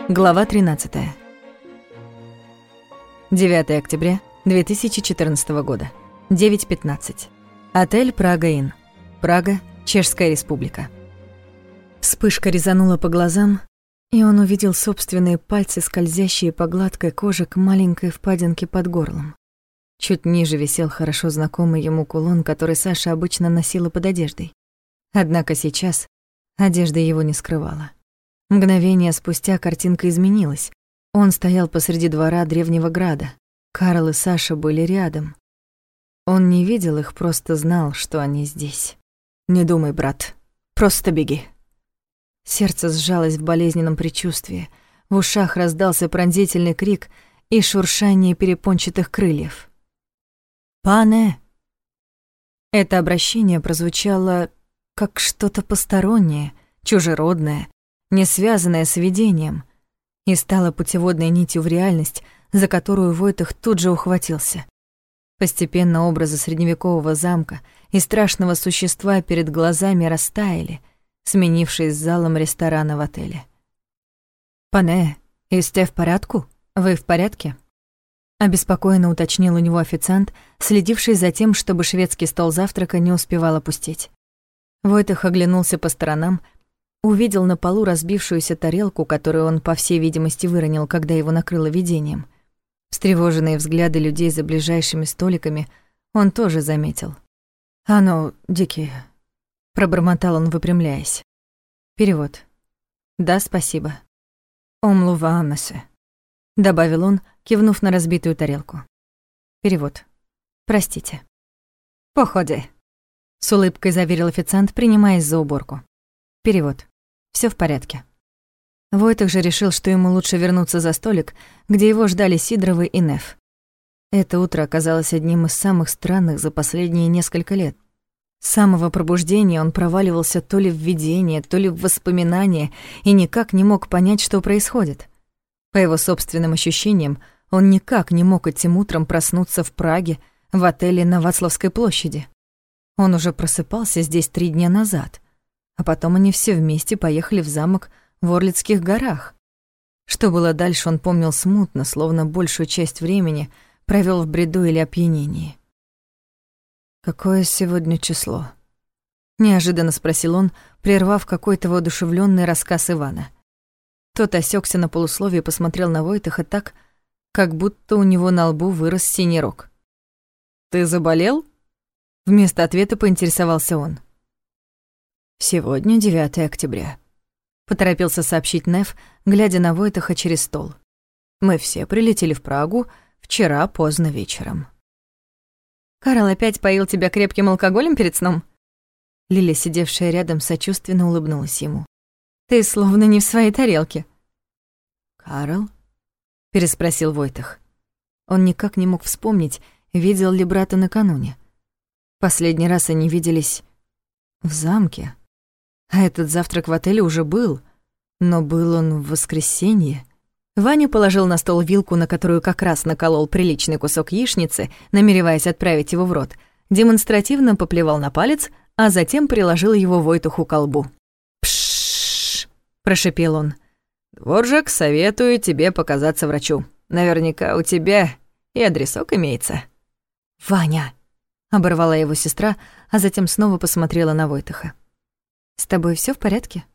Глава 13. 9 октября 2014 года. 9:15. Отель «Прага-Инн». Прага, Чешская Республика. Вспышка резанула по глазам, и он увидел собственные пальцы, скользящие по гладкой коже к маленькой впадинке под горлом. Чуть ниже висел хорошо знакомый ему кулон, который Саша обычно носила под одеждой. Однако сейчас одежда его не скрывала. Мгновение спустя картинка изменилась. Он стоял посреди двора древнего града. Карл и Саша были рядом. Он не видел их, просто знал, что они здесь. «Не думай, брат. Просто беги». Сердце сжалось в болезненном предчувствии. В ушах раздался пронзительный крик и шуршание перепончатых крыльев. «Пане!» Это обращение прозвучало как что-то постороннее, чужеродное, не связанное с видением, и стало путеводной нитью в реальность, за которую Войтых тут же ухватился. Постепенно образы средневекового замка и страшного существа перед глазами растаяли, сменившись залом ресторана в отеле. «Пане, исте в порядку? Вы в порядке?» Обеспокоенно уточнил у него официант, следивший за тем, чтобы шведский стол завтрака не успевал опустеть. Войтых оглянулся по сторонам, увидел на полу разбившуюся тарелку, которую он, по всей видимости, выронил, когда его накрыло видением. Встревоженные взгляды людей за ближайшими столиками он тоже заметил. «А ну, дикие», — пробормотал он, выпрямляясь. Перевод. «Да, спасибо». «Омлувамесе», — добавил он, кивнув на разбитую тарелку. Перевод. «Простите». «Походи», — с улыбкой заверил официант, принимаясь за уборку. Перевод. Всё в порядке. Войтых же решил, что ему лучше вернуться за столик, где его ждали Сидоровы и Неф. Это утро оказалось одним из самых странных за последние несколько лет. С самого пробуждения он проваливался то ли в видение, то ли в воспоминания и никак не мог понять, что происходит. По его собственным ощущениям, он никак не мог этим утром проснуться в Праге, в отеле на Вацлавской площади. Он уже просыпался здесь 3 дня назад, а потом они все вместе поехали в замок в Орлицких горах. Что было дальше, он помнил смутно, словно большую часть времени провёл в бреду или опьянении. «Какое сегодня число?» — неожиданно спросил он, прервав какой-то воодушевлённый рассказ Ивана. Тот осёкся на полусловие и посмотрел на Войтыха так, как будто у него на лбу вырос синий рог. «Ты заболел?» — вместо ответа поинтересовался он. «Сегодня 9 октября», — поторопился сообщить Неф, глядя на Войтыха через стол. «Мы все прилетели в Прагу вчера поздно вечером». «Карл опять поил тебя крепким алкоголем перед сном?» Лиля, сидевшая рядом, сочувственно улыбнулась ему. «Ты словно не в своей тарелке». «Карл?» — переспросил Войтых. Он никак не мог вспомнить, видел ли брата накануне. Последний раз они виделись в замке. А этот завтрак в отеле уже был, но был он в воскресенье. Ваня положил на стол вилку, на которую как раз наколол приличный кусок яичницы, намереваясь отправить его в рот, демонстративно поплевал на палец, а затем приложил его Войтуху к колбу. «Пшшш!» — прошипел он. «Дворжак, советую тебе показаться врачу. Наверняка у тебя и адресок имеется». «Ваня!» — оборвала его сестра, а затем снова посмотрела на Войтыха. «С тобой всё в порядке?»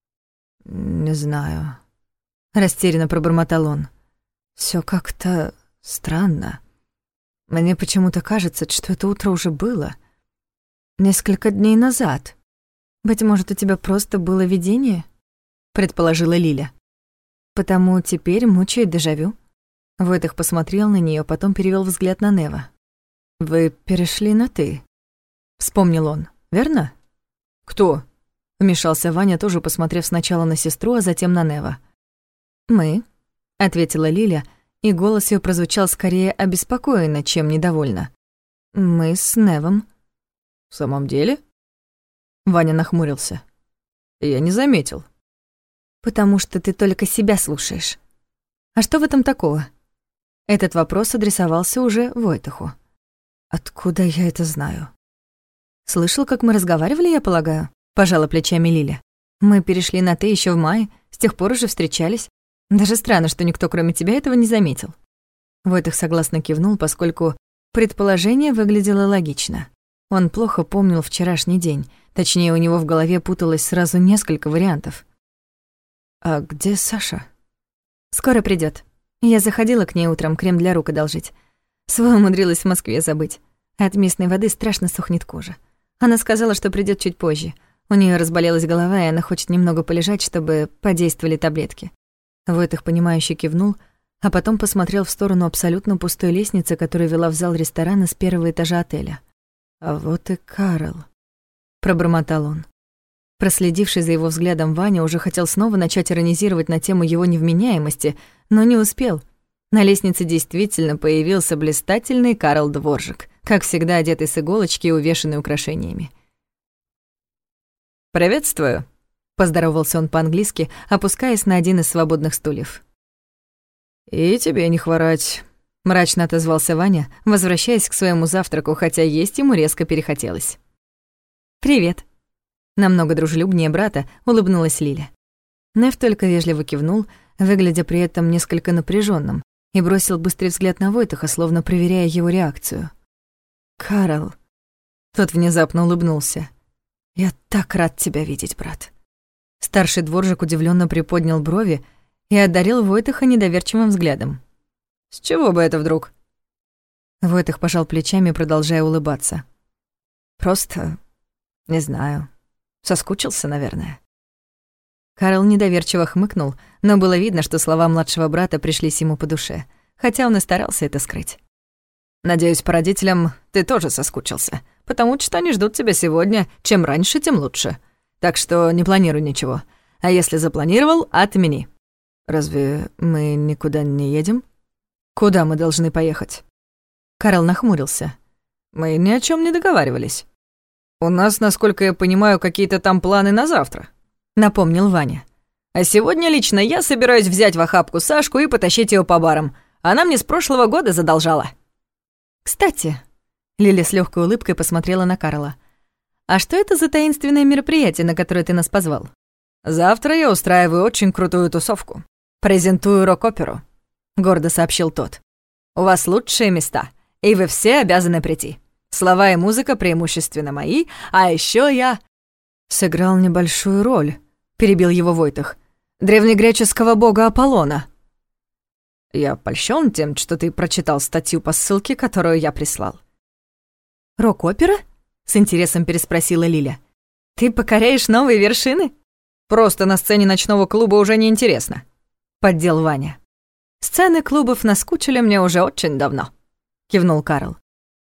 «Не знаю», — растерянно пробормотал он. «Всё как-то странно. Мне почему-то кажется, что это утро уже было. Несколько дней назад. Быть может, у тебя просто было видение?» — предположила Лиля. «Потому теперь мучает дежавю». Войтых посмотрел на неё, потом перевёл взгляд на Нева. «Вы перешли на «ты», — вспомнил он, верно?» «Кто?» — вмешался Ваня, тоже посмотрев сначала на сестру, а затем на Нева. «Мы», — ответила Лиля, и голос её прозвучал скорее обеспокоенно, чем недовольно. «Мы с Невом». «В самом деле?» Ваня нахмурился. «Я не заметил». «Потому что ты только себя слушаешь. А что в этом такого?» Этот вопрос адресовался уже Войтыху. «Откуда я это знаю?» «Слышал, как мы разговаривали, я полагаю?» — пожала плечами Лиля. «Мы перешли на «ты» ещё в мае, с тех пор уже встречались. Даже странно, что никто, кроме тебя, этого не заметил. Войтых согласно кивнул, поскольку предположение выглядело логично. Он плохо помнил вчерашний день, точнее, у него в голове путалось сразу несколько вариантов. «А где Саша?» «Скоро придёт. Я заходила к ней утром крем для рук одолжить. Свой умудрилась в Москве забыть. От местной воды страшно сохнет кожа. Она сказала, что придёт чуть позже. У неё разболелась голова, и она хочет немного полежать, чтобы подействовали таблетки». Войтых, понимающе кивнул, а потом посмотрел в сторону абсолютно пустой лестницы, которая вела в зал ресторана с первого этажа отеля. «А вот и Карл», — пробормотал он. Проследивший за его взглядом Ваня уже хотел снова начать иронизировать на тему его невменяемости, но не успел. На лестнице действительно появился блистательный Карл Дворжик, как всегда одетый с иголочки и увешанный украшениями. «Приветствую», — поздоровался он по-английски, опускаясь на один из свободных стульев. «И тебе не хворать», — мрачно отозвался Ваня, возвращаясь к своему завтраку, хотя есть ему резко перехотелось. «Привет», — намного дружелюбнее брата улыбнулась Лиля. Нев только вежливо кивнул, выглядя при этом несколько напряженным, и бросил быстрый взгляд на Войтаха, словно проверяя его реакцию. «Карл», — тот внезапно улыбнулся, — «я так рад тебя видеть, брат». Старший дворжик удивлённо приподнял брови и одарил Войтаха недоверчивым взглядом. «С чего бы это вдруг?» Войтах пожал плечами, продолжая улыбаться. «Просто, не знаю, соскучился, наверное». Карл недоверчиво хмыкнул, но было видно, что слова младшего брата пришлись ему по душе, хотя он и старался это скрыть. «Надеюсь, по родителям ты тоже соскучился, потому что они ждут тебя сегодня. Чем раньше, тем лучше. Так что не планируй ничего. А если запланировал, отмени». «Разве мы никуда не едем? Куда мы должны поехать?» Карл нахмурился. «Мы ни о чем не договаривались. У нас, насколько я понимаю, какие-то там планы на завтра», — напомнил Ваня. «А сегодня лично я собираюсь взять в охапку Сашку и потащить ее по барам. Она мне с прошлого года задолжала». «Кстати», — Лиля с легкой улыбкой посмотрела на Карла, «а что это за таинственное мероприятие, на которое ты нас позвал?» «Завтра я устраиваю очень крутую тусовку. Презентую рок-оперу», — гордо сообщил тот. «У вас лучшие места, и вы все обязаны прийти. Слова и музыка преимущественно мои, а еще я...» «Сыграл небольшую роль», — перебил его Войтах, «древнегреческого бога Аполлона». «Я польщен тем, что ты прочитал статью по ссылке, которую я прислал». «Рок-опера?» — с интересом переспросила Лиля. «Ты покоряешь новые вершины?» «Просто на сцене ночного клуба уже неинтересно», — поддел Ваня. «Сцены клубов наскучили мне уже очень давно», — кивнул Карл.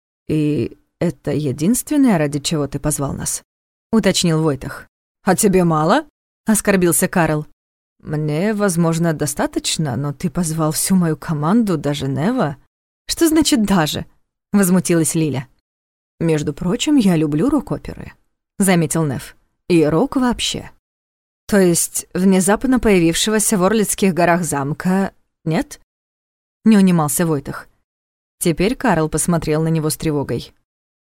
«И это единственное, ради чего ты позвал нас?» — уточнил Войтах. «А тебе мало?» — оскорбился Карл. «Мне, возможно, достаточно, но ты позвал всю мою команду, даже Нева». «Что значит «даже»?» — возмутилась Лиля. «Между прочим, я люблю рок-оперы», — заметил Нев. «И рок вообще». «То есть внезапно появившегося в Орлицких горах замка нет?» — не унимался Войтах. Теперь Карл посмотрел на него с тревогой.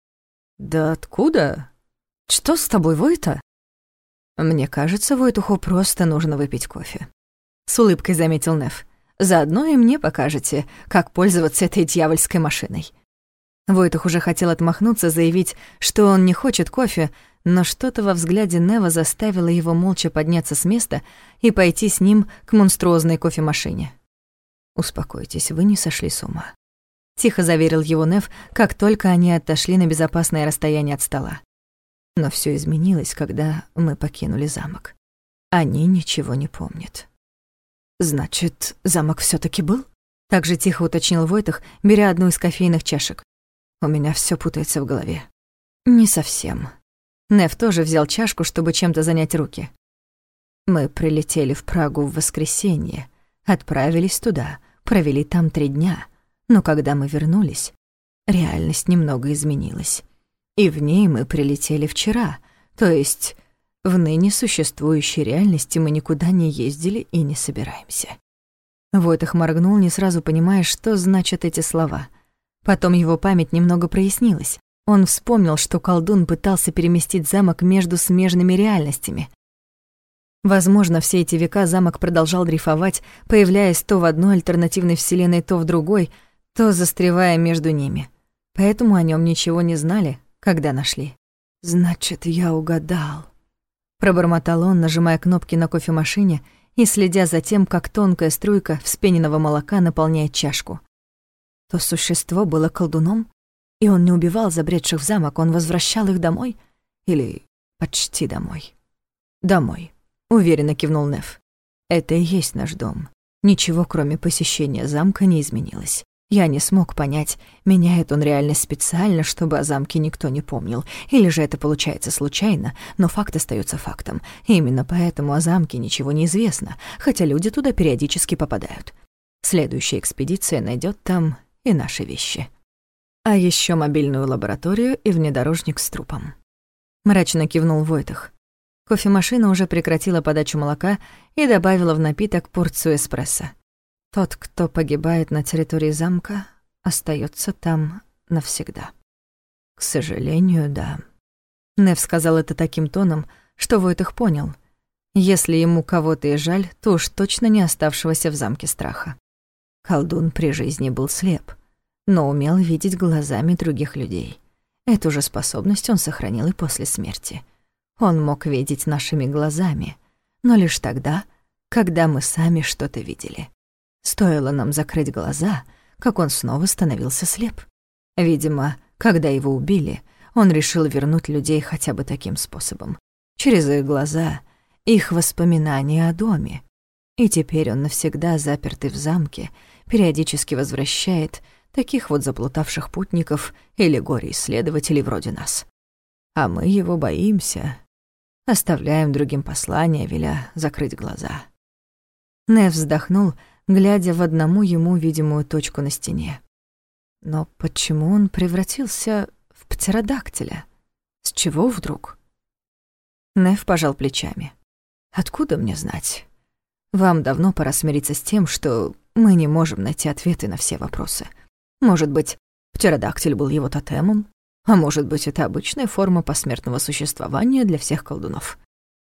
«Да откуда? Что с тобой, Войта?» «Мне кажется, Войтуху просто нужно выпить кофе», — с улыбкой заметил Нев. «Заодно и мне покажете, как пользоваться этой дьявольской машиной». Войтух уже хотел отмахнуться, заявить, что он не хочет кофе, но что-то во взгляде Нева заставило его молча подняться с места и пойти с ним к монструозной кофемашине. «Успокойтесь, вы не сошли с ума», — тихо заверил его Нев, как только они отошли на безопасное расстояние от стола. «Но всё изменилось, когда мы покинули замок. Они ничего не помнят». «Значит, замок всё-таки был?» — так же тихо уточнил Войтах, беря одну из кофейных чашек. «У меня всё путается в голове». «Не совсем». Нев тоже взял чашку, чтобы чем-то занять руки. «Мы прилетели в Прагу в воскресенье, отправились туда, провели там 3 дня, но когда мы вернулись, реальность немного изменилась. И в ней мы прилетели вчера, то есть в ныне существующей реальности мы никуда не ездили и не собираемся». Войтах моргнул, не сразу понимая, что значат эти слова. Потом его память немного прояснилась. Он вспомнил, что колдун пытался переместить замок между смежными реальностями. Возможно, все эти века замок продолжал дрейфовать, появляясь то в одной альтернативной вселенной, то в другой, то застревая между ними. Поэтому о нем ничего не знали, когда нашли. «Значит, я угадал», — пробормотал он, нажимая кнопки на кофемашине и следя за тем, как тонкая струйка вспененного молока наполняет чашку. То существо было колдуном, и он не убивал забредших в замок, он возвращал их домой? Или почти домой? «Домой», — уверенно кивнул Неф. «Это и есть наш дом. Ничего, кроме посещения замка, не изменилось. Я не смог понять, меняет он реальность специально, чтобы о замке никто не помнил, или же это получается случайно, но факт остается фактом. И именно поэтому о замке ничего не известно, хотя люди туда периодически попадают. Следующая экспедиция найдет там и наши вещи. А еще мобильную лабораторию и внедорожник с трупом». Мрачно кивнул Войтах. Кофемашина уже прекратила подачу молока и добавила в напиток порцию эспрессо. Тот, кто погибает на территории замка, остается там навсегда. К сожалению, да. Неф сказал это таким тоном, что Войтах понял. Если ему кого-то и жаль, то уж точно не оставшегося в замке страха. Колдун при жизни был слеп, но умел видеть глазами других людей. Эту же способность он сохранил и после смерти. Он мог видеть нашими глазами, но лишь тогда, когда мы сами что-то видели. Стоило нам закрыть глаза, как он снова становился слеп. Видимо, когда его убили, он решил вернуть людей хотя бы таким способом. Через их глаза, их воспоминания о доме. И теперь он навсегда запертый в замке, периодически возвращает таких вот заплутавших путников или горе-исследователей вроде нас. А мы его боимся, оставляем другим послания, веля закрыть глаза. Неф вздохнул, глядя в одному ему видимую точку на стене. Но почему он превратился в птеродактиля? С чего вдруг? Неф пожал плечами. Откуда мне знать? Вам давно пора смириться с тем, что мы не можем найти ответы на все вопросы. Может быть, птеродактиль был его тотемом? А может быть, это обычная форма посмертного существования для всех колдунов?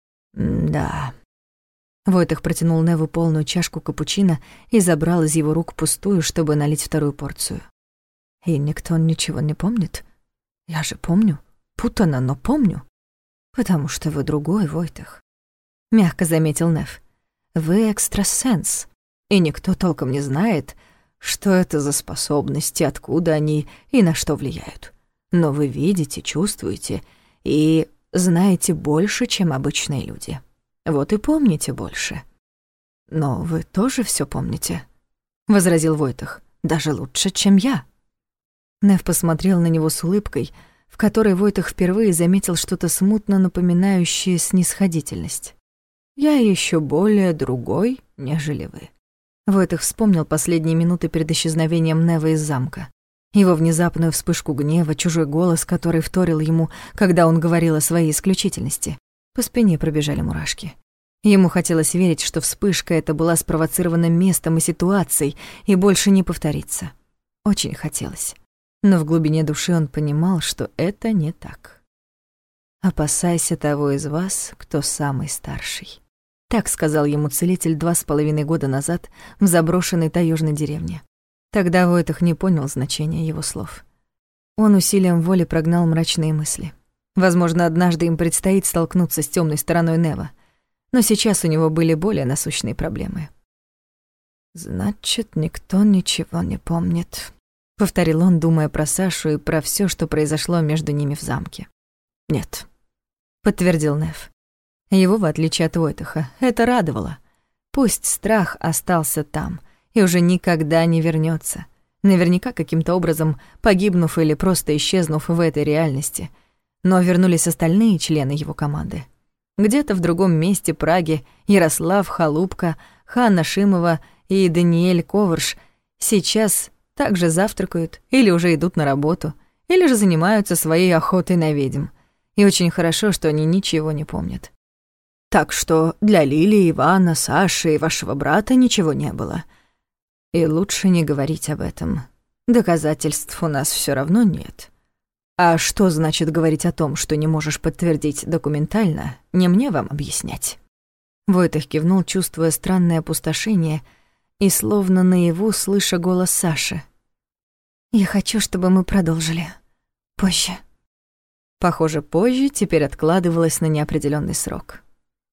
Да. Войтах протянул Неву полную чашку капучино и забрал из его рук пустую, чтобы налить вторую порцию. И никто ничего не помнит? Я же помню. Путано, но помню. Потому что вы другой, Войтах. Мягко заметил Нев. Вы экстрасенс. И никто толком не знает, что это за способности, откуда они и на что влияют. Но вы видите, чувствуете и знаете больше, чем обычные люди. Вот и помните больше. Но вы тоже все помните, — возразил Войтах, — даже лучше, чем я. Нев посмотрел на него с улыбкой, в которой Войтах впервые заметил что-то смутно напоминающее снисходительность. Я еще более другой, нежели вы. Войтах вспомнил последние минуты перед исчезновением Нева из замка. Его внезапную вспышку гнева, чужой голос, который вторил ему, когда он говорил о своей исключительности. По спине пробежали мурашки. Ему хотелось верить, что вспышка эта была спровоцирована местом и ситуацией и больше не повторится. Очень хотелось. Но в глубине души он понимал, что это не так. «Опасайся того из вас, кто самый старший». Так сказал ему целитель 2,5 года назад в заброшенной таежной деревне. Тогда Войтах не понял значения его слов. Он усилием воли прогнал мрачные мысли. Возможно, однажды им предстоит столкнуться с темной стороной Нева, но сейчас у него были более насущные проблемы. «Значит, никто ничего не помнит», — повторил он, думая про Сашу и про все, что произошло между ними в замке. «Нет», — подтвердил Нев. Его, в отличие от Войтаха, это радовало. Пусть страх остался там и уже никогда не вернется, наверняка каким-то образом погибнув или просто исчезнув в этой реальности. Но вернулись остальные члены его команды. Где-то в другом месте Праги Ярослав Халупка, Ханна Шимова и Даниэль Коварш сейчас также завтракают или уже идут на работу, или же занимаются своей охотой на ведьм. И очень хорошо, что они ничего не помнят. Так что для Лилии, Ивана, Саши и вашего брата ничего не было. И лучше не говорить об этом. Доказательств у нас все равно нет. А что значит говорить о том, что не можешь подтвердить документально, не мне вам объяснять. Войтых кивнул, чувствуя странное опустошение и словно наяву слыша голос Саши. «Я хочу, чтобы мы продолжили. Позже». Похоже, позже теперь откладывалось на неопределённый срок.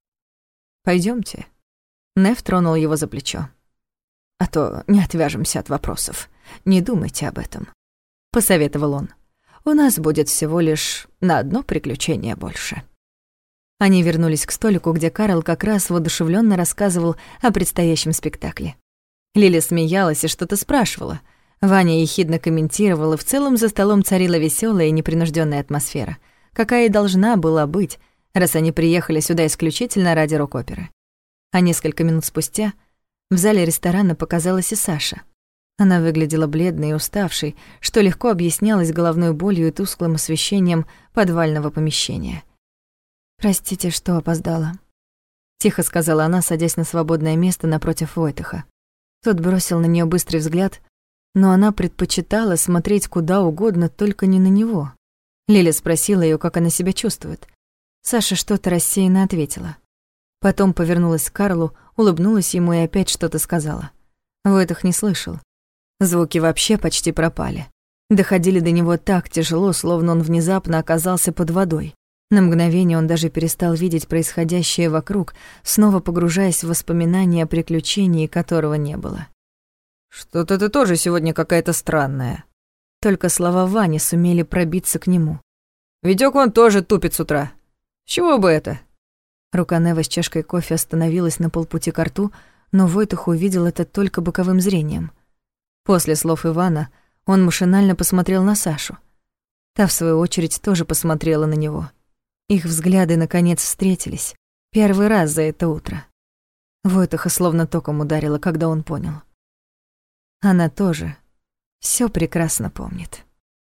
«Пойдёмте». Нев тронул его за плечо. «А то не отвяжемся от вопросов. Не думайте об этом», — посоветовал он. «У нас будет всего лишь на одно приключение больше». Они вернулись к столику, где Карл как раз воодушевлённо рассказывал о предстоящем спектакле. Лиля смеялась и что-то спрашивала. Ваня ехидно комментировал, и в целом за столом царила весёлая и непринуждённая атмосфера, какая и должна была быть, раз они приехали сюда исключительно ради рок-оперы. А несколько минут спустя в зале ресторана показалась и Саша. Она выглядела бледной и уставшей, что легко объяснялось головной болью и тусклым освещением подвального помещения. «Простите, что опоздала», — тихо сказала она, садясь на свободное место напротив Войтыха. Тот бросил на неё быстрый взгляд, но она предпочитала смотреть куда угодно, только не на него. Лиля спросила её, как она себя чувствует. Саша что-то рассеянно ответила. Потом повернулась к Карлу, улыбнулась ему и опять что-то сказала. Войтых не слышал. Звуки вообще почти пропали. Доходили до него так тяжело, словно он внезапно оказался под водой. На мгновение он даже перестал видеть происходящее вокруг, снова погружаясь в воспоминания о приключении, которого не было. «Что-то ты тоже сегодня какая-то странная». Только слова Вани сумели пробиться к нему. «Витёк он тоже тупит с утра. С чего бы это?» Рука Нева с чашкой кофе остановилась на полпути к рту, но Войтых увидел это только боковым зрением. После слов Ивана он машинально посмотрел на Сашу. Та, в свою очередь, тоже посмотрела на него. Их взгляды, наконец, встретились. Первый раз за это утро. Войтыха словно током ударило, когда он понял. Она тоже всё прекрасно помнит.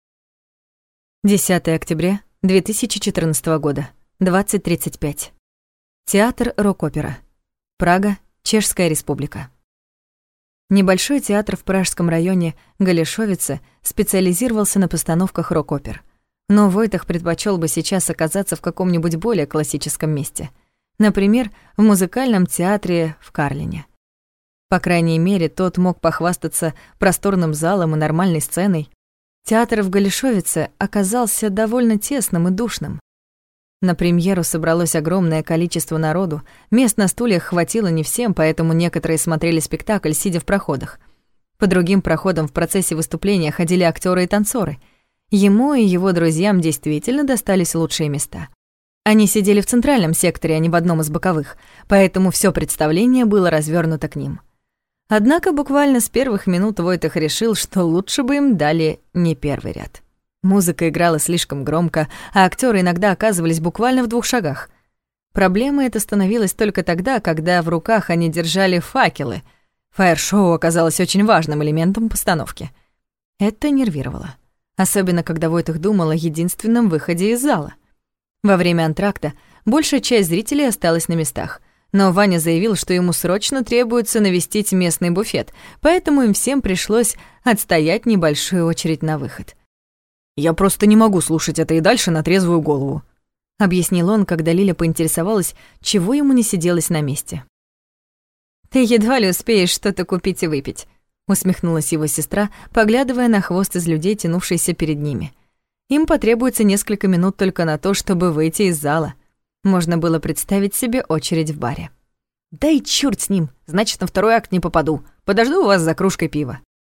10 октября 2014 года, 20:35. Театр рок-опера. Прага, Чешская Республика. Небольшой театр в пражском районе Галишовице специализировался на постановках рок-опер. Но Войтых предпочёл бы сейчас оказаться в каком-нибудь более классическом месте. Например, в музыкальном театре в Карлине. По крайней мере, тот мог похвастаться просторным залом и нормальной сценой. Театр в Галишовице оказался довольно тесным и душным. На премьеру собралось огромное количество народу, мест на стульях хватило не всем, поэтому некоторые смотрели спектакль, сидя в проходах. По другим проходам в процессе выступления ходили актёры и танцоры. Ему и его друзьям действительно достались лучшие места. Они сидели в центральном секторе, а не в одном из боковых, поэтому всё представление было развернуто к ним. Однако буквально с первых минут Войтых решил, что лучше бы им дали не первый ряд. Музыка играла слишком громко, а актёры иногда оказывались буквально в 2 шагах. Проблемой это становилось только тогда, когда в руках они держали факелы. Фаер-шоу оказалось очень важным элементом постановки. Это нервировало. Особенно, когда Войтых думал о единственном выходе из зала. Во время антракта большая часть зрителей осталась на местах, но Ваня заявил, что ему срочно требуется навестить местный буфет, поэтому им всем пришлось отстоять небольшую очередь на выход. «Я просто не могу слушать это и дальше на трезвую голову», — объяснил он, когда Лиля поинтересовалась, чего ему не сиделось на месте. «Ты едва ли успеешь что-то купить и выпить», — усмехнулась его сестра, поглядывая на хвост из людей, тянувшийся перед ними. Им потребуется несколько минут только на то, чтобы выйти из зала. Можно было представить себе очередь в баре. «Да и чёрт с ним, значит, на второй акт не попаду. Подожду у вас за кружкой пива».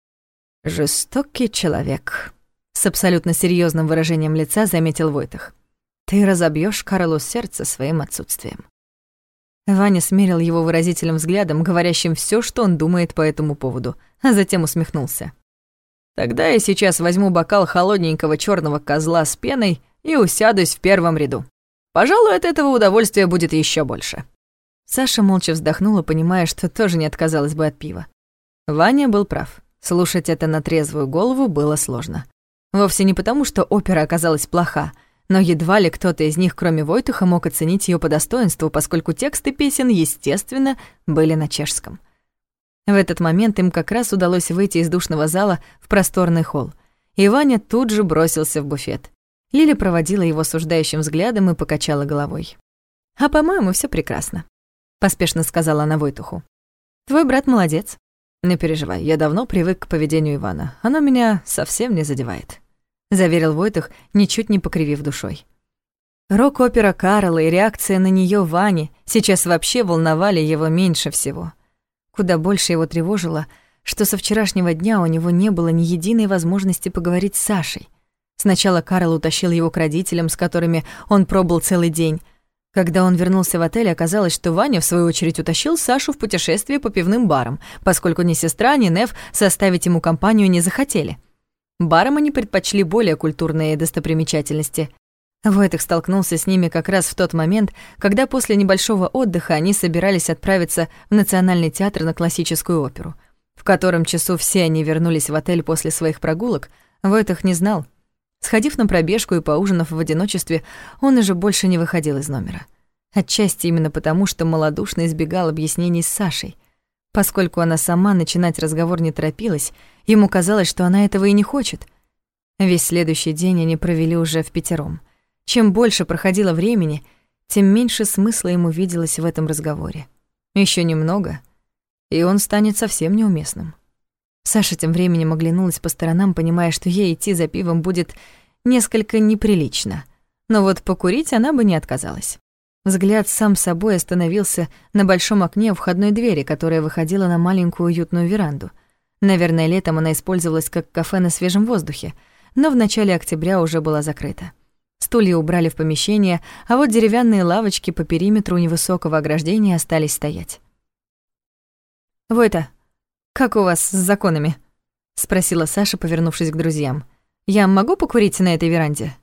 «Жестокий человек», — с абсолютно серьёзным выражением лица заметил Войтых. «Ты разобьёшь Карлу сердце своим отсутствием». Ваня смерил его выразительным взглядом, говорящим всё, что он думает по этому поводу, а затем усмехнулся. «Тогда я сейчас возьму бокал холодненького чёрного козла с пеной и усядусь в первом ряду. Пожалуй, от этого удовольствия будет ещё больше». Саша молча вздохнула, понимая, что тоже не отказалась бы от пива. Ваня был прав. Слушать это на трезвую голову было сложно. Вовсе не потому, что опера оказалась плоха, но едва ли кто-то из них, кроме Войтыха, мог оценить её по достоинству, поскольку тексты песен, естественно, были на чешском. В этот момент им как раз удалось выйти из душного зала в просторный холл, и Ваня тут же бросился в буфет. Лиля проводила его осуждающим взглядом и покачала головой. «А, по-моему, всё прекрасно». поспешно сказала она Войтуху. «Твой брат молодец». «Не переживай, я давно привык к поведению Ивана. Оно меня совсем не задевает», — заверил Войтух, ничуть не покривив душой. Рок-опера Карла и реакция на неё Вани сейчас вообще волновали его меньше всего. Куда больше его тревожило, что со вчерашнего дня у него не было ни единой возможности поговорить с Сашей. Сначала Карл утащил его к родителям, с которыми он пробыл целый день. Когда он вернулся в отель, оказалось, что Ваня, в свою очередь, утащил Сашу в путешествие по пивным барам, поскольку ни сестра, ни Нев составить ему компанию не захотели. Барам они предпочли более культурные достопримечательности. Войтых столкнулся с ними как раз в тот момент, когда после небольшого отдыха они собирались отправиться в Национальный театр на классическую оперу. В котором часу все они вернулись в отель после своих прогулок, Войтых не знал. Сходив на пробежку и поужинав в одиночестве, он уже больше не выходил из номера. Отчасти именно потому, что малодушно избегал объяснений с Сашей. Поскольку она сама начинать разговор не торопилась, ему казалось, что она этого и не хочет. Весь следующий день они провели уже впятером. Чем больше проходило времени, тем меньше смысла ему виделось в этом разговоре. Ещё немного, и он станет совсем неуместным. Саша тем временем оглянулась по сторонам, понимая, что ей идти за пивом будет несколько неприлично. Но вот покурить она бы не отказалась. Взгляд сам собой остановился на большом окне у входной двери, которая выходила на маленькую уютную веранду. Наверное, летом она использовалась как кафе на свежем воздухе, но в начале октября уже была закрыта. Стулья убрали в помещение, а вот деревянные лавочки по периметру невысокого ограждения остались стоять. «Войта, как у вас с законами?» — спросила Саша, повернувшись к друзьям. «Я могу покурить на этой веранде?»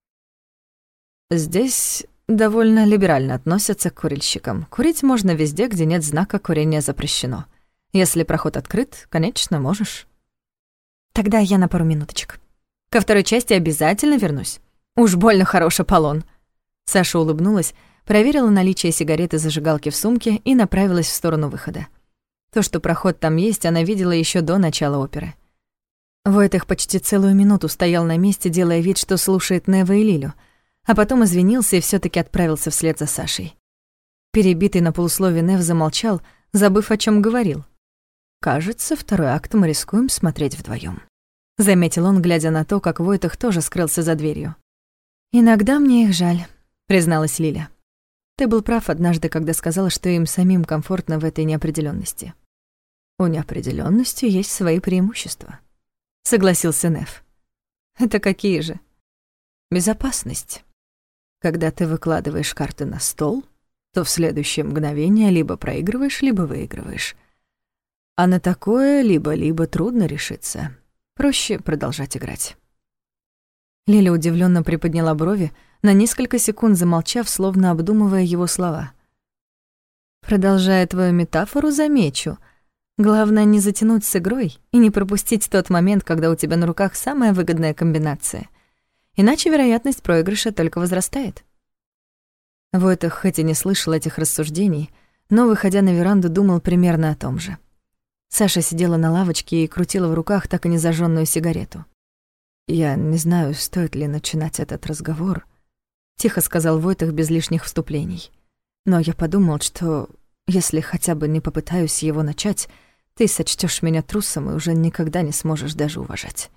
«Здесь довольно либерально относятся к курильщикам. Курить можно везде, где нет знака «Курение запрещено». Если проход открыт, конечно, можешь». «Тогда я на пару минуточек. Ко второй части обязательно вернусь. Уж больно хороший полон». Саша улыбнулась, проверила наличие сигарет и зажигалки в сумке и направилась в сторону выхода. То, что проход там есть, она видела ещё до начала оперы. Войтых почти целую минуту стоял на месте, делая вид, что слушает Нева и Лилю, а потом извинился и всё-таки отправился вслед за Сашей. Перебитый на полуслове Нев замолчал, забыв, о чём говорил. «Кажется, второй акт мы рискуем смотреть вдвоём», — заметил он, глядя на то, как Войтых тоже скрылся за дверью. «Иногда мне их жаль», — призналась Лиля. «Ты был прав однажды, когда сказала, что им самим комфортно в этой неопределённости». «У неопределённости есть свои преимущества», — согласился Нев. «Это какие же?» «Безопасность. Когда ты выкладываешь карты на стол, то в следующее мгновение либо проигрываешь, либо выигрываешь. А на такое либо-либо трудно решиться. Проще продолжать играть». Лиля удивлённо приподняла брови, на несколько секунд замолчав, словно обдумывая его слова. «Продолжая твою метафору, замечу. Главное не затянуть с игрой и не пропустить тот момент, когда у тебя на руках самая выгодная комбинация. Иначе вероятность проигрыша только возрастает». Войтых хоть и не слышал этих рассуждений, но, выходя на веранду, думал примерно о том же. Саша сидела на лавочке и крутила в руках так и не зажжённую сигарету. «Я не знаю, стоит ли начинать этот разговор», — тихо сказал Войтых без лишних вступлений. «Но я подумал, что если хотя бы не попытаюсь его начать, ты сочтёшь меня трусом и уже никогда не сможешь даже уважать».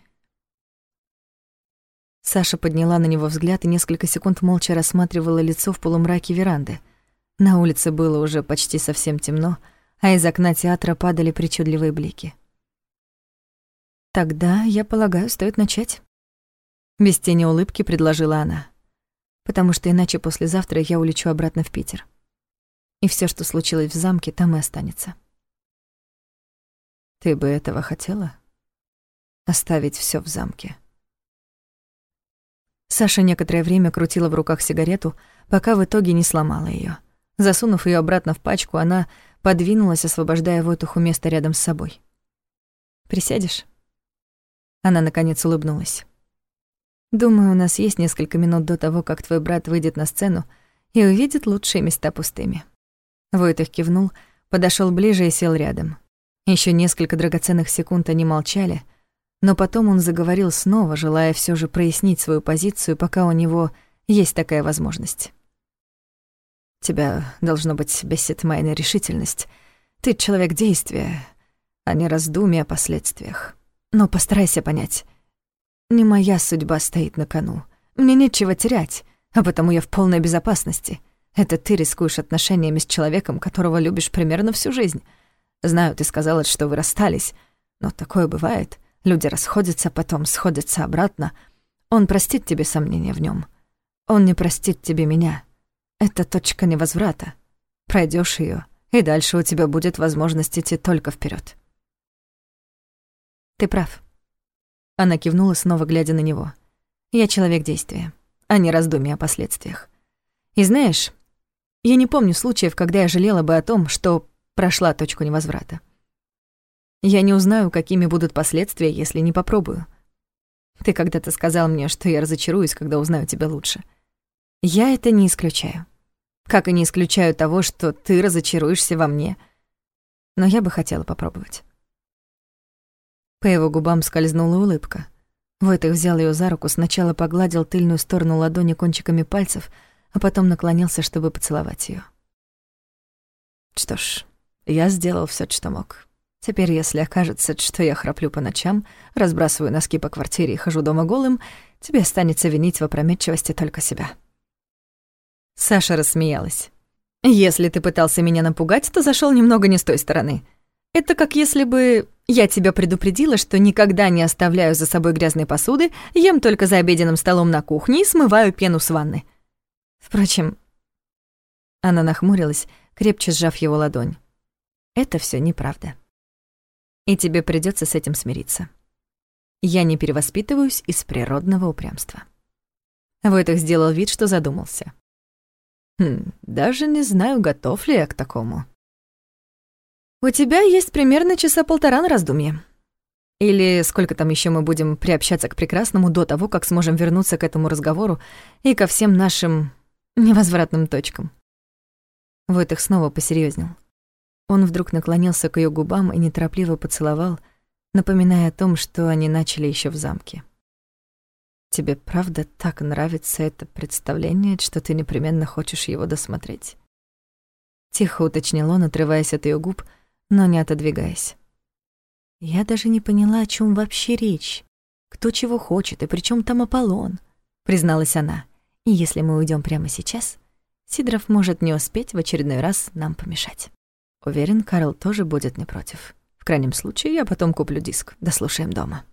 Саша подняла на него взгляд и несколько секунд молча рассматривала лицо в полумраке веранды. На улице было уже почти совсем темно, а из окна театра падали причудливые блики. «Тогда, я полагаю, стоит начать», — без тени улыбки предложила она. «Потому что иначе послезавтра я улечу обратно в Питер. И всё, что случилось в замке, там и останется». «Ты бы этого хотела? Оставить всё в замке?» Саша некоторое время крутила в руках сигарету, пока в итоге не сломала её. Засунув её обратно в пачку, она подвинулась, освобождая Войтуху место рядом с собой. «Присядешь?» Она, наконец, улыбнулась. «Думаю, у нас есть несколько минут до того, как твой брат выйдет на сцену и увидит лучшие места пустыми». Войтых кивнул, подошёл ближе и сел рядом. Ещё несколько драгоценных секунд они молчали, но потом он заговорил снова, желая всё же прояснить свою позицию, пока у него есть такая возможность. Тебя, должно быть, бесит моя нерешительность. Ты человек действия, а не раздумий о последствиях. Но постарайся понять, не моя судьба стоит на кону. Мне нечего терять, а потому я в полной безопасности. Это ты рискуешь отношениями с человеком, которого любишь примерно всю жизнь. Знаю, ты сказала, что вы расстались, но такое бывает. Люди расходятся, потом сходятся обратно. Он простит тебе сомнения в нем. Он не простит тебе меня. Это точка невозврата. Пройдешь ее, и дальше у тебя будет возможность идти только вперед. Ты прав. Она кивнула, снова глядя на него. Я человек действия, а не раздумий о последствиях. И знаешь, я не помню случаев, когда я жалела бы о том, что прошла точку невозврата. Я не узнаю, какими будут последствия, если не попробую. Ты когда-то сказал мне, что я разочаруюсь, когда узнаю тебя лучше. Я это не исключаю. Как и не исключаю того, что ты разочаруешься во мне. Но я бы хотела попробовать. По его губам скользнула улыбка. Войтых взял её за руку, сначала погладил тыльную сторону ладони кончиками пальцев, а потом наклонился, чтобы поцеловать её. Что ж, я сделал всё, что мог. Теперь, если окажется, что я храплю по ночам, разбрасываю носки по квартире и хожу дома голым, тебе останется винить в опрометчивости только себя. Саша рассмеялась. «Если ты пытался меня напугать, то зашёл немного не с той стороны. Это как если бы я тебя предупредила, что никогда не оставляю за собой грязной посуды, ем только за обеденным столом на кухне и смываю пену с ванны. Впрочем...» Она нахмурилась, крепче сжав его ладонь. «Это всё неправда. И тебе придётся с этим смириться. Я не перевоспитываюсь из природного упрямства». Войтых сделал вид, что задумался. Даже не знаю, готов ли я к такому. У тебя есть примерно часа полтора на раздумье. Или сколько там ещё мы будем приобщаться к прекрасному до того, как сможем вернуться к этому разговору и ко всем нашим невозвратным точкам. Войтых снова посерьёзнел. Он вдруг наклонился к её губам и неторопливо поцеловал, напоминая о том, что они начали ещё в замке. Тебе правда так нравится это представление, что ты непременно хочешь его досмотреть? Тихо уточнил он, отрываясь от её губ, но не отодвигаясь. Я даже не поняла, о чём вообще речь. Кто чего хочет, и при чём там Аполлон? Призналась она. И если мы уйдём прямо сейчас, Сидоров может не успеть в очередной раз нам помешать. Уверен, Карл тоже будет не против. В крайнем случае, я потом куплю диск. Дослушаем дома.